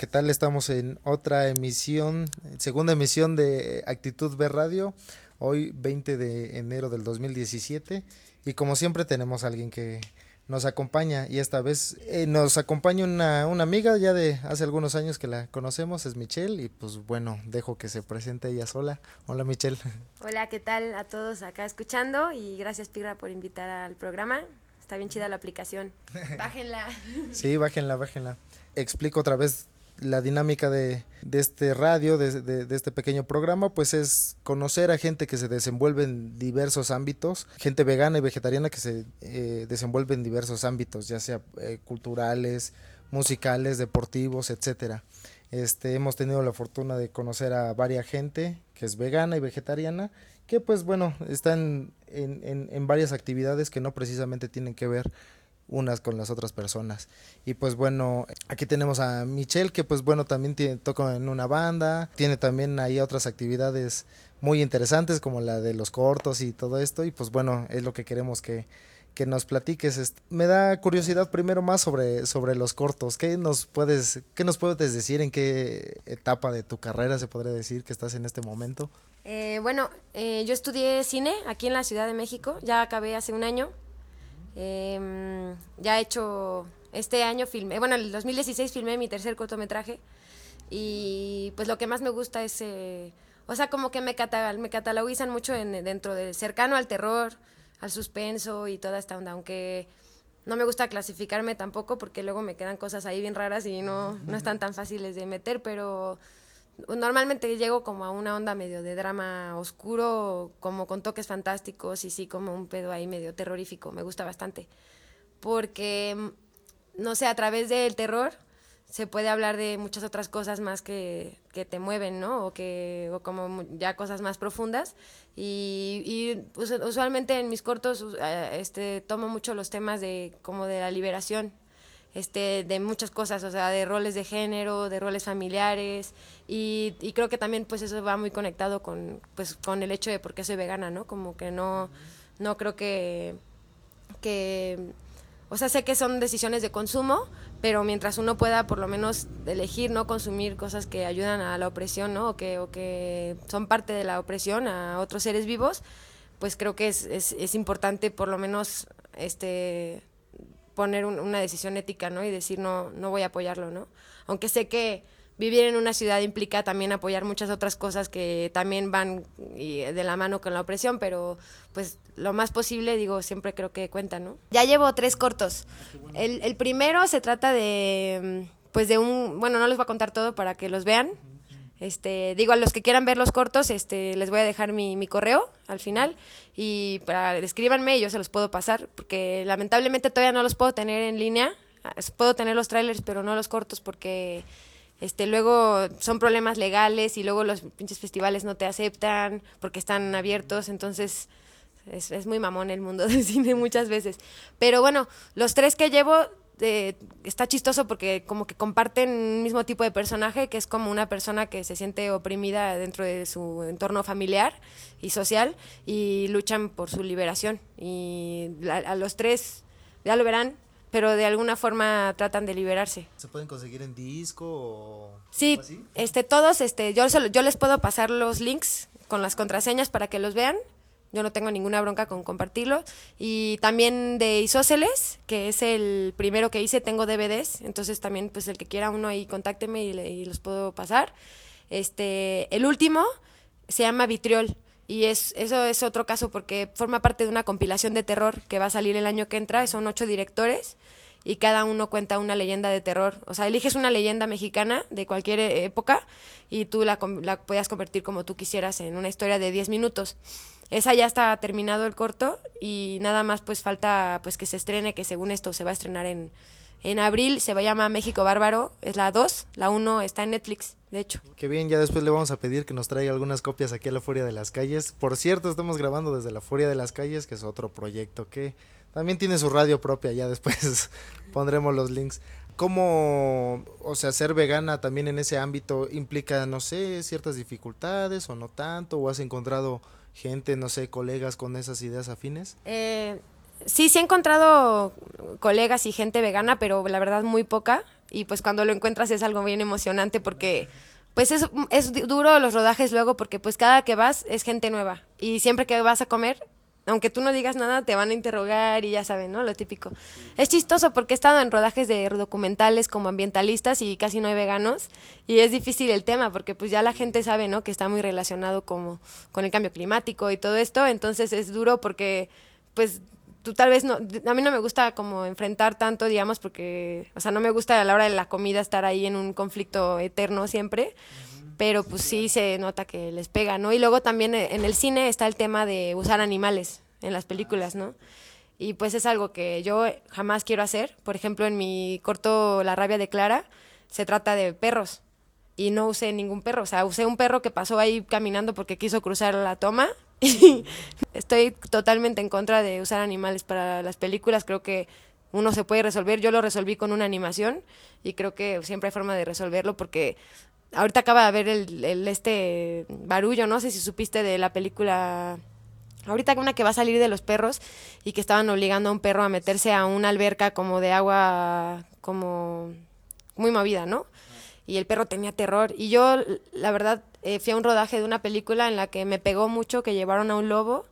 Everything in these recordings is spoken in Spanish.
¿qué tal? Estamos en otra emisión, segunda emisión de Actitud B Radio, hoy 20 de enero del 2017 y como siempre tenemos a alguien que nos acompaña y esta vez nos acompaña una amiga ya de hace algunos años que la conocemos, es Michelle y pues bueno, dejo que se presente ella sola. Hola Michelle. Hola, ¿qué tal a todos acá escuchando? Y gracias Pigra por invitar al programa. Está bien chida la aplicación. Bájenla. Sí, bájenla. Explico otra vez la dinámica de este radio, de este pequeño programa, pues es conocer a gente que se desenvuelve en diversos ámbitos, gente vegana y vegetariana que se desenvuelve en diversos ámbitos, ya sea culturales, musicales, deportivos, etcétera. Hemos tenido la fortuna de conocer a varias gente que es vegana y vegetariana, que pues bueno, están en varias actividades que no precisamente tienen que ver unas con las otras personas. Y pues bueno, aquí tenemos a Michelle que pues bueno también toca en una banda, tiene también ahí otras actividades muy interesantes como la de los cortos y todo esto y pues bueno, es lo que queremos que nos platiques. Me da curiosidad primero más sobre los cortos. Qué nos puedes decir? ¿En qué etapa de tu carrera se podría decir que estás en este momento? Yo estudié cine aquí en la Ciudad de México, ya acabé hace un año. Ya he hecho, este año filmé, bueno, en el 2016 filmé mi tercer cortometraje y pues lo que más me gusta es, o sea, como que me catalogizan mucho dentro de cercano al terror, al suspenso y toda esta onda, aunque no me gusta clasificarme tampoco porque luego me quedan cosas ahí bien raras y no están tan fáciles de meter, pero normalmente llego como a una onda medio de drama oscuro, como con toques fantásticos y sí, como un pedo ahí medio terrorífico. Me gusta bastante. Porque, no sé, a través del terror se puede hablar de muchas otras cosas más que te mueven, ¿no? O como ya cosas más profundas. Usualmente en mis cortos tomo mucho los temas de como de la liberación, de muchas cosas, o sea, de roles de género, de roles familiares, y creo que también pues eso va muy conectado con el hecho de por qué soy vegana, ¿no? Como que no creo que, o sea, sé que son decisiones de consumo, pero mientras uno pueda por lo menos elegir no consumir cosas que ayudan a la opresión, ¿no? O que son parte de la opresión a otros seres vivos, pues creo que es importante por lo menos poner una decisión ética, ¿no? Y decir, no voy a apoyarlo, ¿no? Aunque sé que vivir en una ciudad implica también apoyar muchas otras cosas que también van de la mano con la opresión, pero pues lo más posible, digo, siempre creo que cuenta, ¿no? Ya llevo 3 cortos. El primero se trata de, pues de bueno, no les voy a contar todo para que los vean. Digo, a los que quieran ver los cortos, les voy a dejar mi correo al final y escríbanme y yo se los puedo pasar, porque lamentablemente todavía no los puedo tener en línea. Puedo tener los trailers, pero no los cortos porque luego son problemas legales y luego los pinches festivales no te aceptan porque están abiertos, entonces es muy mamón el mundo del cine muchas veces. Pero bueno, los 3 que llevo está chistoso porque como que comparten un mismo tipo de personaje, que es como una persona que se siente oprimida dentro de su entorno familiar y social y luchan por su liberación. Y a los 3, ya lo verán, pero de alguna forma tratan de liberarse. ¿Se pueden conseguir en disco o sí, algo así? Todos, yo les puedo pasar los links con las contraseñas para que los vean. Yo no tengo ninguna bronca con compartirlo. Y también de Isósceles, que es el primero que hice, tengo DVDs. Entonces también, pues el que quiera uno ahí, contácteme y los puedo pasar. El último se llama Vitriol. Y eso es otro caso porque forma parte de una compilación de terror que va a salir el año que entra. Son 8 directores y cada uno cuenta una leyenda de terror. O sea, eliges una leyenda mexicana de cualquier época y tú la puedas convertir como tú quisieras en una historia de 10 minutos. Esa ya está terminado el corto y nada más pues falta pues que se estrene, que según esto se va a estrenar en abril. Se va a llamar México Bárbaro, es la 2, la 1 está en Netflix, de hecho. Qué bien, ya después le vamos a pedir que nos traiga algunas copias aquí a la Furia de las Calles. Por cierto, estamos grabando desde la Furia de las Calles, que es otro proyecto que también tiene su radio propia, ya después pondremos los links. ¿Cómo, o sea, ser vegana también en ese ámbito implica, no sé, ciertas dificultades o no tanto? ¿O has encontrado gente, no sé, colegas con esas ideas afines? Sí he encontrado colegas y gente vegana, pero la verdad muy poca. y pues cuando lo encuentras es algo bien emocionante porque pues es duro los rodajes luego porque pues cada que vas es gente nueva y siempre que vas a comer, aunque tú no digas nada, te van a interrogar y ya saben, ¿no? Lo típico. Es chistoso porque he estado en rodajes de documentales como ambientalistas y casi no hay veganos y es difícil el tema porque pues ya la gente sabe, ¿no? Que está muy relacionado como con el cambio climático y todo esto, entonces es duro porque pues tú tal vez no, a mí no me gusta como enfrentar tanto, digamos, porque, o sea, no me gusta a la hora de la comida estar ahí en un conflicto eterno siempre, pero pues sí se nota que les pega, ¿no? Y luego también en el cine está el tema de usar animales en las películas, ¿no? Y pues es algo que yo jamás quiero hacer. Por ejemplo, en mi corto La rabia de Clara se trata de perros y no usé ningún perro, o sea, usé un perro que pasó ahí caminando porque quiso cruzar la toma y estoy totalmente en contra de usar animales para las películas, creo que uno se puede resolver, yo lo resolví con una animación y creo que siempre hay forma de resolverlo porque ahorita acaba de haber este barullo, no sé si supiste de la película, ahorita una que va a salir de los perros y que estaban obligando a un perro a meterse a una alberca como de agua como muy movida, ¿no? Y el perro tenía terror. Y yo, la verdad, fui a un rodaje de una película en la que me pegó mucho, que llevaron a un lobo.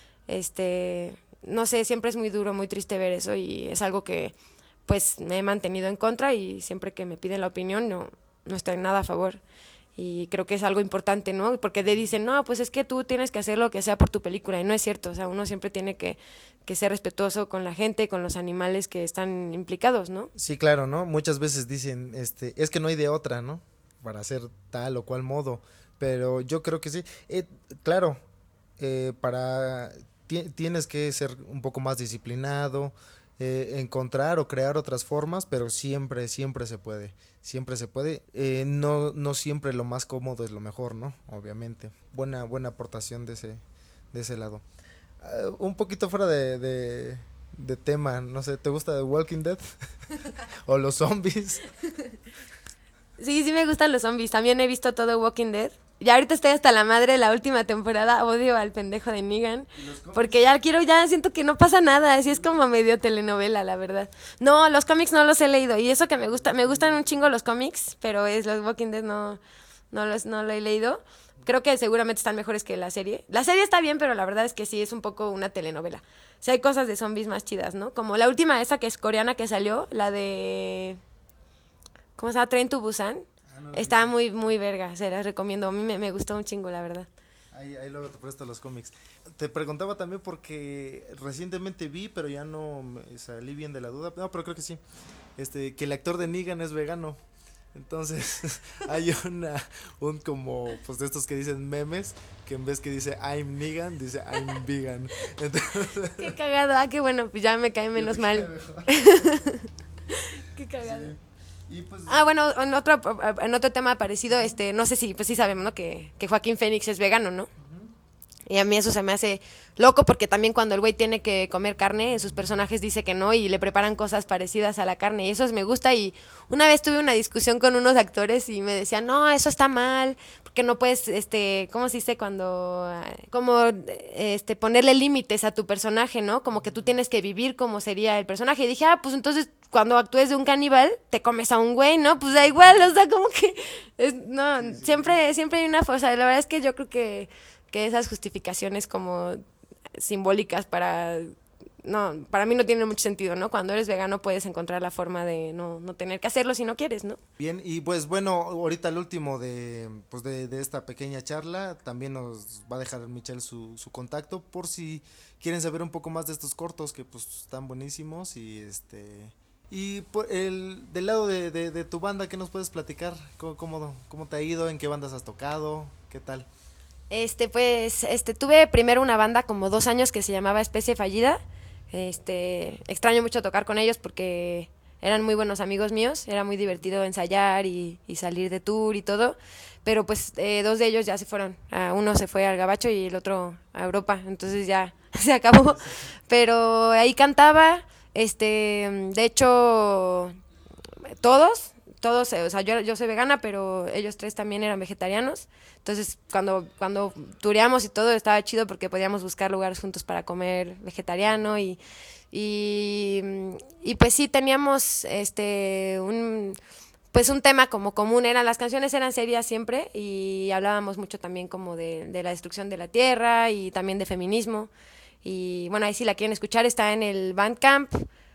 No sé, siempre es muy duro, muy triste ver eso y es algo que pues me he mantenido en contra y siempre que me piden la opinión no estoy nada a favor. Y creo que es algo importante, ¿no? Porque dicen, no, pues es que tú tienes que hacer lo que sea por tu película. Y no es cierto, o sea, uno siempre tiene que ser respetuoso con la gente, con los animales que están implicados, ¿no? Sí, claro, ¿no? Muchas veces dicen, es que no hay de otra, ¿no? Para hacer tal o cual modo. Pero yo creo que sí. Claro, para tienes que ser un poco más disciplinado, encontrar o crear otras formas, pero siempre, siempre se puede. Siempre se puede. No siempre lo más cómodo es lo mejor, ¿no? Obviamente. Buena aportación de ese lado. Un poquito fuera de tema, no sé, ¿te gusta The Walking Dead? ¿O los zombies? Sí, sí me gustan los zombies. También he visto todo Walking Dead. Ya ahorita estoy hasta la madre de la última temporada. Odio al pendejo de Negan. Porque ya siento que no pasa nada. Así es como medio telenovela, la verdad. No, los cómics no los he leído. Y eso que me gustan un chingo los cómics, pero los Walking Dead no lo he leído. Creo que seguramente están mejores que la serie. La serie está bien, pero la verdad es que sí es un poco una telenovela. O sea, hay cosas de zombies más chidas, ¿no? Como la última esa que es coreana que salió, la de... ¿Cómo se llama? Train to Busan. Está muy, muy verga, se las recomiendo. A mí me gustó un chingo, la verdad. Ahí luego te presto los cómics. Te preguntaba también porque recientemente vi, pero ya no me salí bien de la duda. No, pero creo que sí. Que el actor de Negan es vegano. Entonces, hay un como, pues de estos que dicen memes, que en vez que dice I'm Negan, dice I'm vegan. Entonces, Qué cagado, qué bueno, pues ya me cae menos mal. Qué cagado. Sí. Y pues, bueno, en otro tema parecido, no sé si, pues sí sabemos, ¿no? Que Joaquín Phoenix es vegano, ¿no? Y a mí eso se me hace loco porque también cuando el güey tiene que comer carne, sus personajes dice que no y le preparan cosas parecidas a la carne y eso me gusta. Y una vez tuve una discusión con unos actores y me decían, no, eso está mal, porque no puedes, ¿cómo se dice cuando? Ponerle límites a tu personaje, ¿no? Como que tú tienes que vivir como sería el personaje. Y dije, pues entonces cuando actúes de un caníbal, te comes a un güey, ¿no? Pues da igual, o sea, como que, no, sí. siempre hay una fuerza. La verdad es que yo creo que esas justificaciones como simbólicas para mí no tienen mucho sentido, ¿no? Cuando eres vegano puedes encontrar la forma de no tener que hacerlo si no quieres, ¿no? Bien, y pues bueno, ahorita el último de esta pequeña charla, también nos va a dejar Michelle su contacto por si quieren saber un poco más de estos cortos que pues están buenísimos y del lado de tu banda, ¿qué nos puedes platicar? ¿Cómo te ha ido? ¿En qué bandas has tocado? ¿Qué tal? Tuve primero una banda como 2 años que se llamaba Especie Fallida. Extraño mucho tocar con ellos porque eran muy buenos amigos míos, era muy divertido ensayar y salir de tour y todo, pero pues 2 de ellos ya se fueron, uno se fue al Gabacho y el otro a Europa, entonces ya se acabó, pero ahí cantaba, de hecho todos todos, o sea, yo soy vegana, pero ellos 3 también eran vegetarianos. Entonces, cuando tureamos y todo, estaba chido porque podíamos buscar lugares juntos para comer vegetariano y pues sí, teníamos pues un tema como común, las canciones eran serias siempre y hablábamos mucho también como de la destrucción de la tierra y también de feminismo. Y bueno, ahí si la quieren escuchar está en el Bandcamp,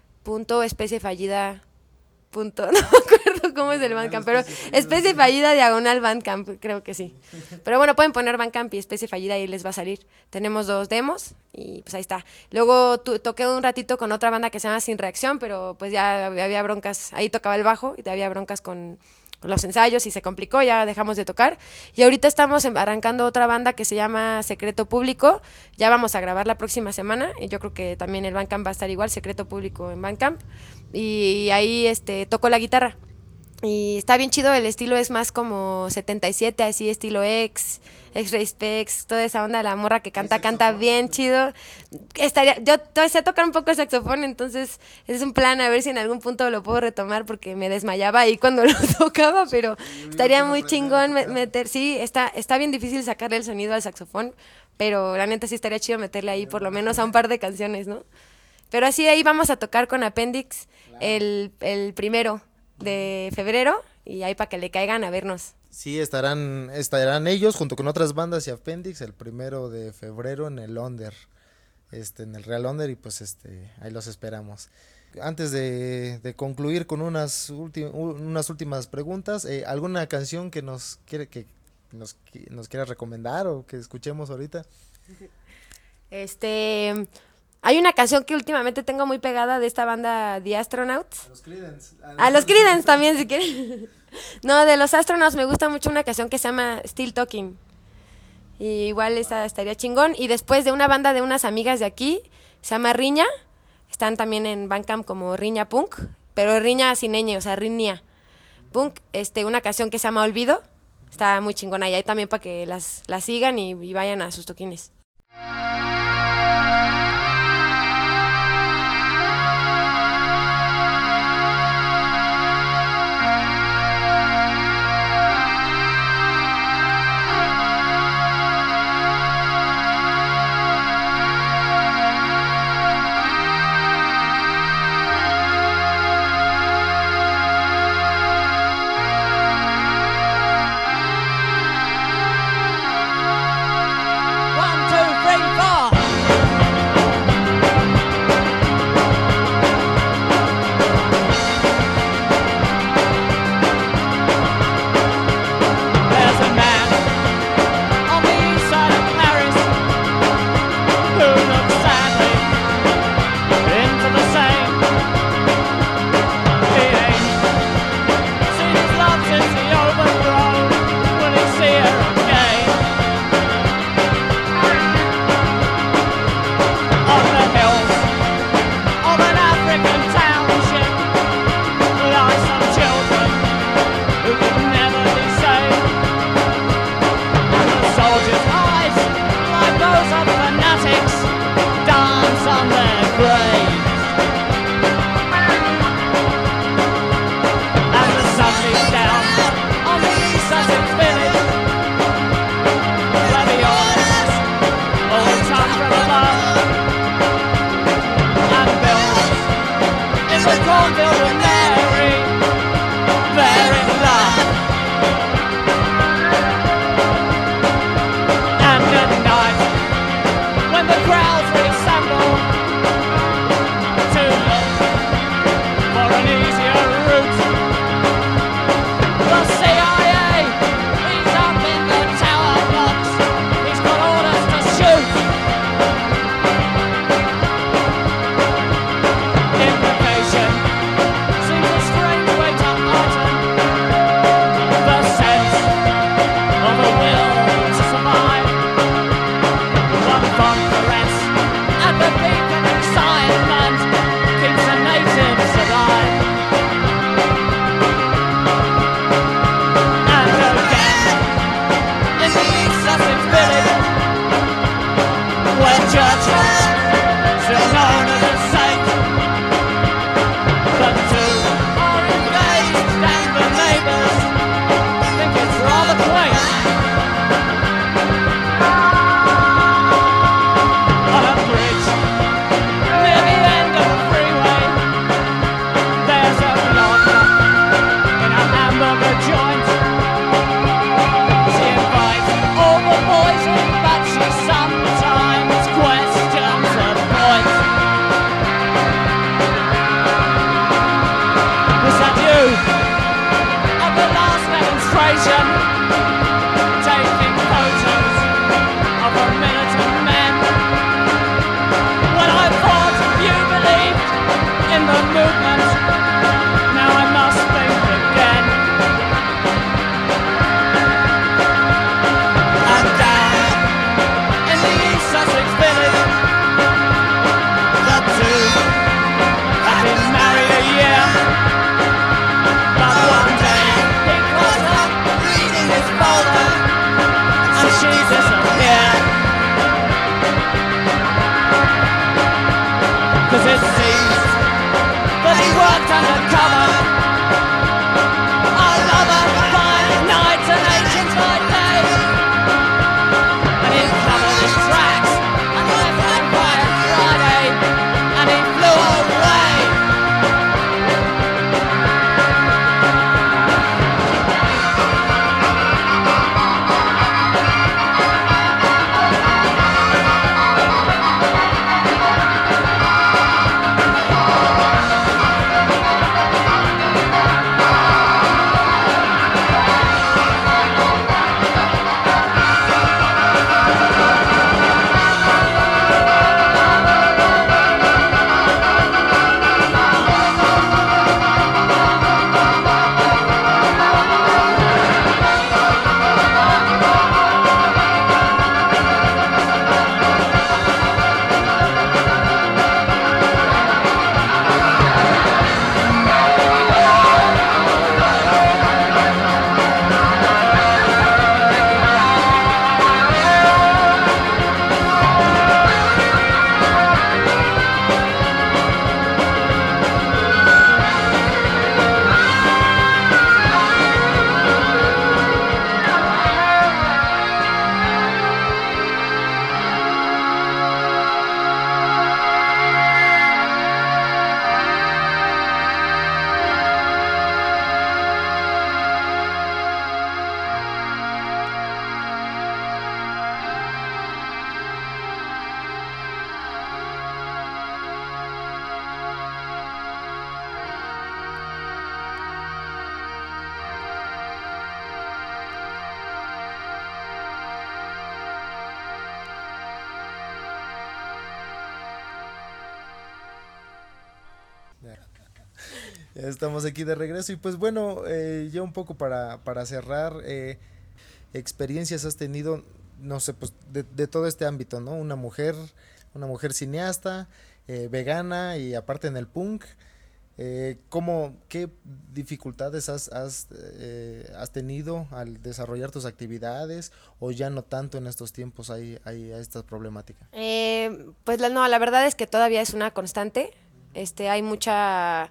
no me acuerdo cómo es el Bandcamp, pero especie fallida diagonal Bandcamp, creo que sí. Pero bueno, pueden poner Bandcamp y especie fallida y les va a salir. Tenemos 2 demos y pues ahí está. Luego toqué un ratito con otra banda que se llama Sin Reacción, pero pues ya había broncas, ahí tocaba el bajo y había broncas con los ensayos y se complicó, ya dejamos de tocar. Y ahorita estamos arrancando otra banda que se llama Secreto Público, ya vamos a grabar la próxima semana y yo creo que también el Bandcamp va a estar igual, Secreto Público en Bandcamp. Y ahí toco la guitarra y está bien chido, el estilo es más como 77, así estilo X-Ray Specs, toda esa onda, la morra que canta bien chido. Yo sé tocar un poco el saxofón, entonces es un plan a ver si en algún punto lo puedo retomar porque me desmayaba ahí cuando lo tocaba, pero estaría muy chingón meter, sí, está bien difícil sacarle el sonido al saxofón, pero la neta sí estaría chido meterle ahí por lo menos a un par de canciones, ¿no? Pero así ahí vamos a tocar con Appendix el 1 de febrero y ahí para que le caigan a vernos. Sí, estarán ellos junto con otras bandas y Appendix el 1 de febrero en el Onder, en el Real Onder y pues ahí los esperamos. Antes de concluir con unas últimas preguntas, ¿alguna canción que nos quiera recomendar o que escuchemos ahorita? Hay una canción que últimamente tengo muy pegada de esta banda The Astronauts. A los Creedence también, si quieren. No, de los Astronauts me gusta mucho una canción que se llama Still Talking. Y igual esa estaría chingón. Y después de una banda de unas amigas de aquí, se llama Riña. Están también en Bandcamp como Riña Punk, pero Riña sin ñ, o sea, Riña Punk. Una canción que se llama Olvido. Está muy chingona y ahí también para que las sigan y vayan a sus toquines. One, two, three, four. taking photos of a militant men. When I thought you believed in the movement, now I must think again. And down in the East Sussex village, the two had been married a year. But one day he caught her reading his folder, and she disappeared. 'Cause it seems that he worked undercover, a lover by night and agent by day, and he covered his tracks and left on Quiet Friday, and he flew away. Ya estamos aquí de regreso y pues bueno, ya un poco para cerrar, experiencias has tenido, no sé, pues de todo este ámbito, ¿no? Una mujer cineasta, vegana y aparte en el punk, ¿qué dificultades has tenido al desarrollar tus actividades o ya no tanto en estos tiempos hay esta problemática? Pues no, la verdad es que todavía es una constante. Hay mucha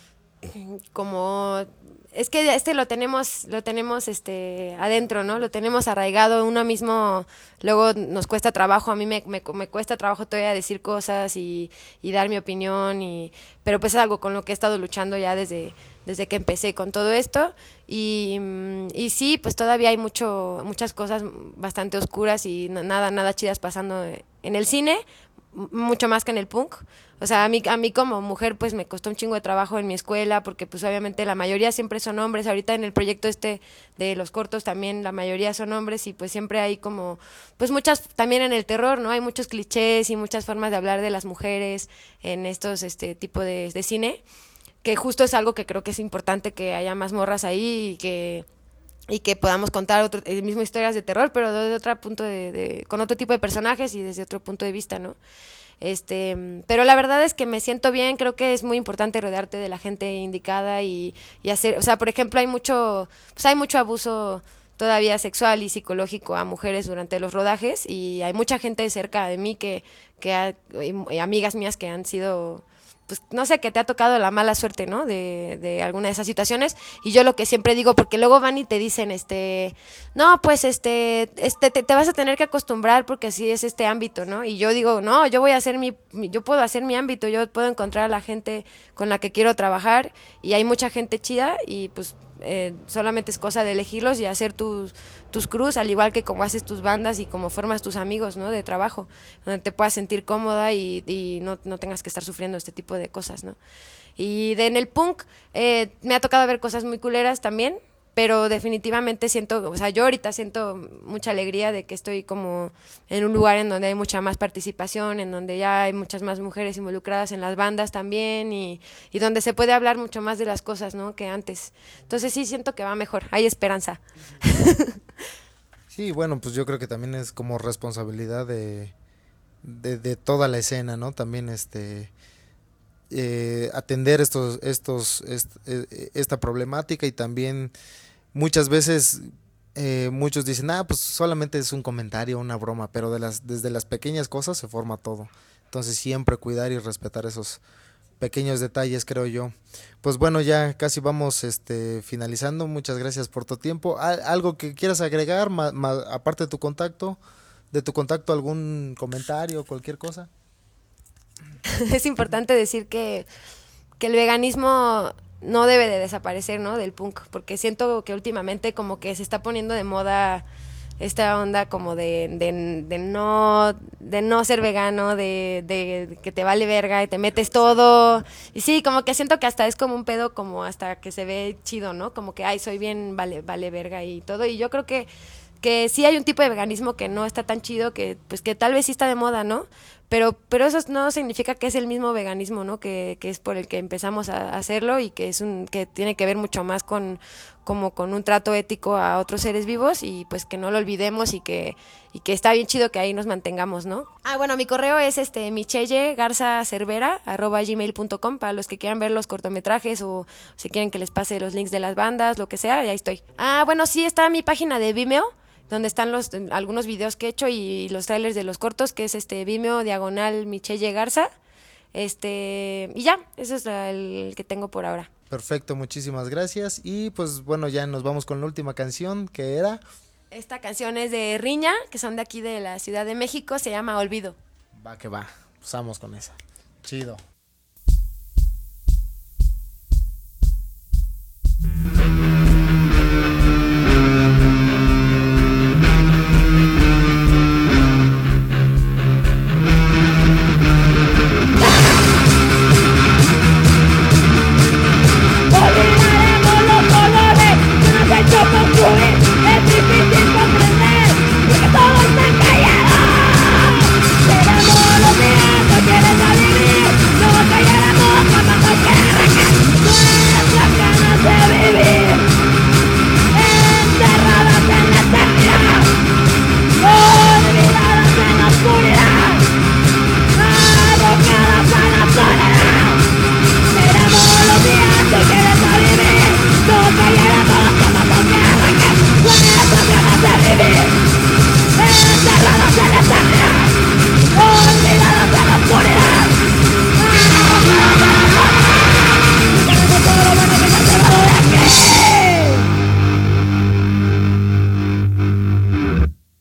como es que lo tenemos adentro, ¿no? Lo tenemos arraigado uno mismo, luego nos cuesta trabajo, a mí me cuesta trabajo todavía decir cosas y dar mi opinión, pero pues es algo con lo que he estado luchando ya desde que empecé con todo esto y sí, pues todavía hay muchas cosas bastante oscuras y nada chidas pasando en el cine, mucho más que en el punk. O sea, a mí como mujer pues me costó un chingo de trabajo en mi escuela porque pues obviamente la mayoría siempre son hombres. Ahorita en el proyecto de los cortos también la mayoría son hombres y pues siempre hay como pues muchas, también en el terror, ¿no? Hay muchos clichés y muchas formas de hablar de las mujeres en estos tipo de cine, que justo es algo que creo que es importante que haya más morras ahí y que podamos contar mismo historias de terror, pero desde otro punto con otro tipo de personajes y desde otro punto de vista, ¿no? Pero la verdad es que me siento bien, creo que es muy importante rodearte de la gente indicada y hacer, o sea, por ejemplo, hay mucho abuso todavía sexual y psicológico a mujeres durante los rodajes y hay mucha gente cerca de mí y amigas mías que han sido, pues no sé, que te ha tocado la mala suerte, ¿no? De alguna de esas situaciones. Y yo lo que siempre digo, porque luego van y te dicen, no, pues te vas a tener que acostumbrar porque así es este ámbito, ¿no? Y yo digo, no, yo puedo hacer mi ámbito, yo puedo encontrar a la gente con la que quiero trabajar y hay mucha gente chida y pues solamente es cosa de elegirlos y hacer tus crews, al igual que como haces tus bandas y como formas tus amigos, ¿no? De trabajo, donde te puedas sentir cómoda y no tengas que estar sufriendo este tipo de cosas, ¿no? Y en el punk me ha tocado ver cosas muy culeras también, pero definitivamente siento, o sea, yo ahorita siento mucha alegría de que estoy como en un lugar en donde hay mucha más participación, en donde ya hay muchas más mujeres involucradas en las bandas también y donde se puede hablar mucho más de las cosas, ¿no?, que antes. Entonces sí siento que va mejor, hay esperanza. Sí, bueno, pues yo creo que también es como responsabilidad de toda la escena, ¿no? También atender esta problemática, y también muchas veces muchos dicen, pues solamente es un comentario, una broma, pero desde las pequeñas cosas se forma todo. Entonces siempre cuidar y respetar esos pequeños detalles, creo yo. Pues bueno, ya casi vamos finalizando. Muchas gracias por tu tiempo. ¿Algo que quieras agregar, aparte de tu contacto? ¿Algún comentario, cualquier cosa? Es importante decir que el veganismo no debe de desaparecer, ¿no?, del punk, porque siento que últimamente como que se está poniendo de moda esta onda como de no ser vegano, de que te vale verga y te metes todo. Y sí, como que siento que hasta es como un pedo, como hasta que se ve chido, ¿no? Como que, ay, soy bien vale verga y todo. Y yo creo que sí hay un tipo de veganismo que no está tan chido, que pues que tal vez sí está de moda, ¿no? Pero eso no significa que es el mismo veganismo, ¿no? Que es por el que empezamos a hacerlo, y que que tiene que ver mucho más con un trato ético a otros seres vivos, y pues que no lo olvidemos, y que está bien chido que ahí nos mantengamos, ¿no? Bueno, mi correo es michelle.garzacervera@gmail.com, para los que quieran ver los cortometrajes, o si quieren que les pase los links de las bandas, lo que sea, y ahí estoy. Bueno, sí, está mi página de Vimeo, donde están algunos videos que he hecho y los trailers de los cortos, que es Vimeo/Michelle Garza. Y ya, eso es el que tengo por ahora. Perfecto, muchísimas gracias. Y pues bueno, ya nos vamos con la última canción, que era... Esta canción es de Riña, que son de aquí de la Ciudad de México, se llama Olvido. Va que va, pues vamos con esa. Chido. Es difícil comprender porque todo está callado. Tenemos los días, no quieres a vivir, no callaremos como cualquier arranca. Nuestras ganas de vivir, enterradas en la eternidad, olvidadas en la oscuridad, abocadas a la soledad. Tenemos los días, no quieres a vivir, no callaremos como cualquier arranca. Nuestras ganas de vivir, enterradas en la eternidad, olvidadas en la oscuridad.